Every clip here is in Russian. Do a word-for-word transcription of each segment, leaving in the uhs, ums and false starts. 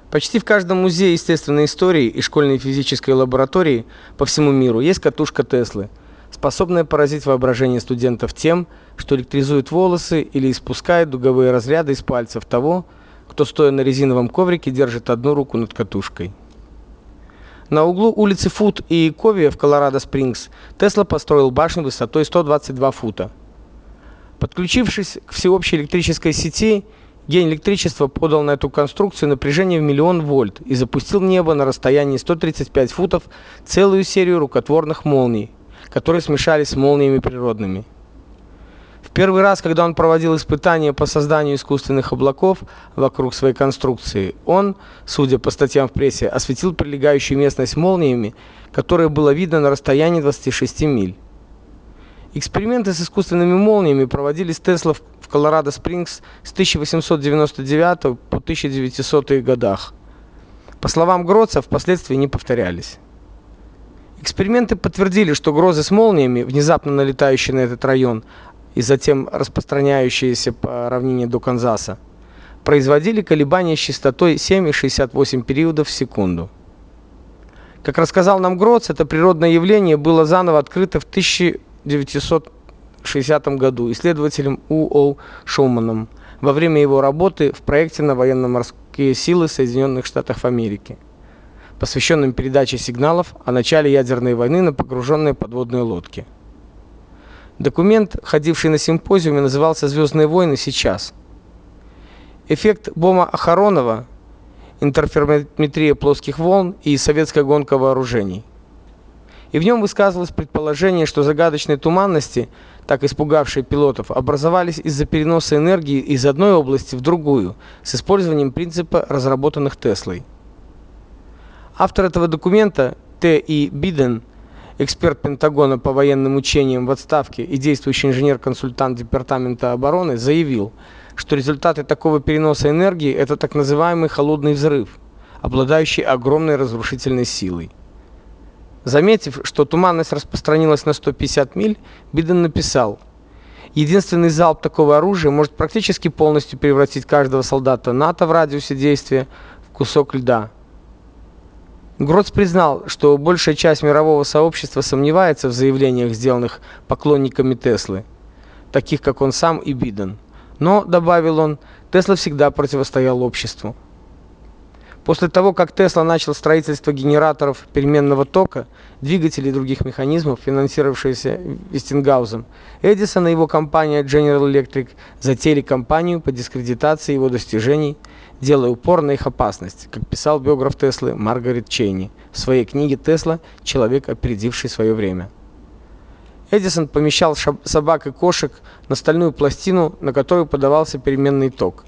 Почти в каждом музее естественной истории и школьной физической лаборатории по всему миру есть катушка Теслы, способная поразить воображение студентов тем, что электризует волосы или испускает дуговые разряды из пальцев того, кто, стоя на резиновом коврике, держит одну руку над катушкой. На углу улицы Фуд и Ковия в Колорадо-Спрингс Тесла построил башню высотой сто двадцать два фута. Подключившись к всеобщей электрической сети, гений электричества подал на эту конструкцию напряжение в миллион вольт и запустил в небо на расстоянии сто тридцать пять футов целую серию рукотворных молний, которые смешались с молниями природными. В первый раз, когда он проводил испытания по созданию искусственных облаков вокруг своей конструкции, он, судя по статьям в прессе, осветил прилегающую местность молниями, которые было видно на расстоянии двадцати шести миль. Эксперименты с искусственными молниями проводились Теслой в Колорадо-Спрингс с тысяча восемьсот девяносто девятого по тысяча девятисотые годах. По словам Гротца, впоследствии не повторялись. Эксперименты подтвердили, что грозы с молниями, внезапно налетающие на этот район и затем распространяющиеся по равнине до Канзаса, производили колебания с частотой семь целых шестьдесят восемь периодов в секунду. Как рассказал нам Гротц, это природное явление было заново открыто в тысяча девятьсот шестидесятом году исследователем У О Шуманом во время его работы в проекте на военно-морские силы Соединенных Штатов Америки, посвященном передаче сигналов о начале ядерной войны на погруженные подводные лодки. Документ, ходивший на симпозиуме, назывался «Звездные войны сейчас». Эффект Бома-Охоронова, интерферометрия плоских волн и советская гонка вооружений. И в нем высказывалось предположение, что загадочные туманности, так испугавшие пилотов, образовались из-за переноса энергии из одной области в другую с использованием принципа, разработанных Теслой. Автор этого документа Т И Биден, эксперт Пентагона по военным учениям в отставке и действующий инженер-консультант Департамента обороны, заявил, что результаты такого переноса энергии – это так называемый холодный взрыв, обладающий огромной разрушительной силой. Заметив, что туманность распространилась на сто пятьдесят миль, Биден написал: «Единственный залп такого оружия может практически полностью превратить каждого солдата НАТО в радиусе действия в кусок льда». Гротц признал, что большая часть мирового сообщества сомневается в заявлениях, сделанных поклонниками Теслы, таких как он сам и Биден. Но, добавил он, Тесла всегда противостоял обществу. После того, как Тесла начал строительство генераторов переменного тока, двигателей и других механизмов, финансировавшихся Вестингаузом, Эдисон и его компания General Electric затеяли кампанию по дискредитации его достижений, делая упор на их опасность, как писал биограф Теслы Маргарет Чейни в своей книге «Тесла. Человек, опередивший свое время». Эдисон помещал собак и кошек на стальную пластину, на которую подавался переменный ток,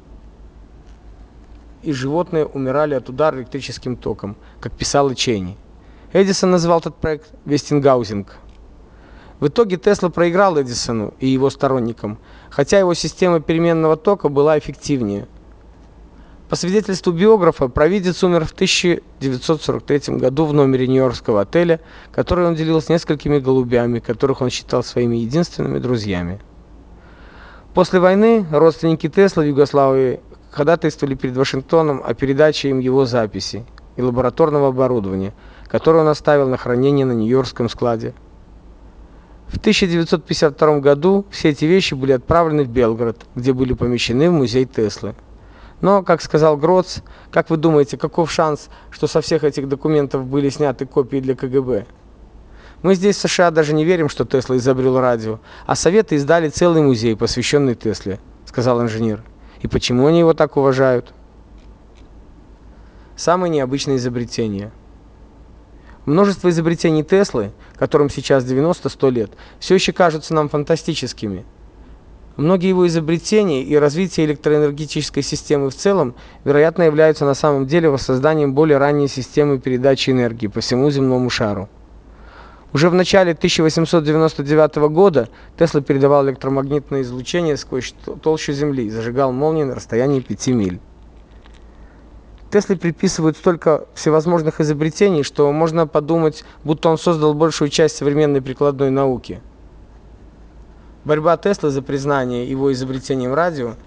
и животные умирали от удара электрическим током, как писал и Чейни. Эдисон назвал этот проект «Вестингаузинг». В итоге Тесла проиграл Эдисону и его сторонникам, хотя его система переменного тока была эффективнее. По свидетельству биографа, провидец умер в тысяча девятьсот сорок третьем году в номере нью-йоркского отеля, который он делил с несколькими голубями, которых он считал своими единственными друзьями. После войны родственники Теслы в Югославии ходатайствовали перед Вашингтоном о передаче им его записей и лабораторного оборудования, которое он оставил на хранение на нью-йоркском складе. В тысяча девятьсот пятьдесят втором году все эти вещи были отправлены в Белград, где были помещены в музей Теслы. Но, как сказал Гротц, как вы думаете, каков шанс, что со всех этих документов были сняты копии для Ка Гэ Бэ? Мы здесь в США даже не верим, что Тесла изобрел радио, а Советы издали целый музей, посвященный Тесле, сказал инженер. И почему они его так уважают? Самые необычные изобретения. Множество изобретений Теслы, которым сейчас девяносто-сто лет, все еще кажутся нам фантастическими. Многие его изобретения и развитие электроэнергетической системы в целом, вероятно, являются на самом деле воссозданием более ранней системы передачи энергии по всему земному шару. Уже в начале тысяча восемьсот девяносто девятого года Тесла передавал электромагнитное излучение сквозь толщу Земли и зажигал молнии на расстоянии пяти миль. Тесле приписывают столько всевозможных изобретений, что можно подумать, будто он создал большую часть современной прикладной науки. Борьба Теслы за признание его изобретением радио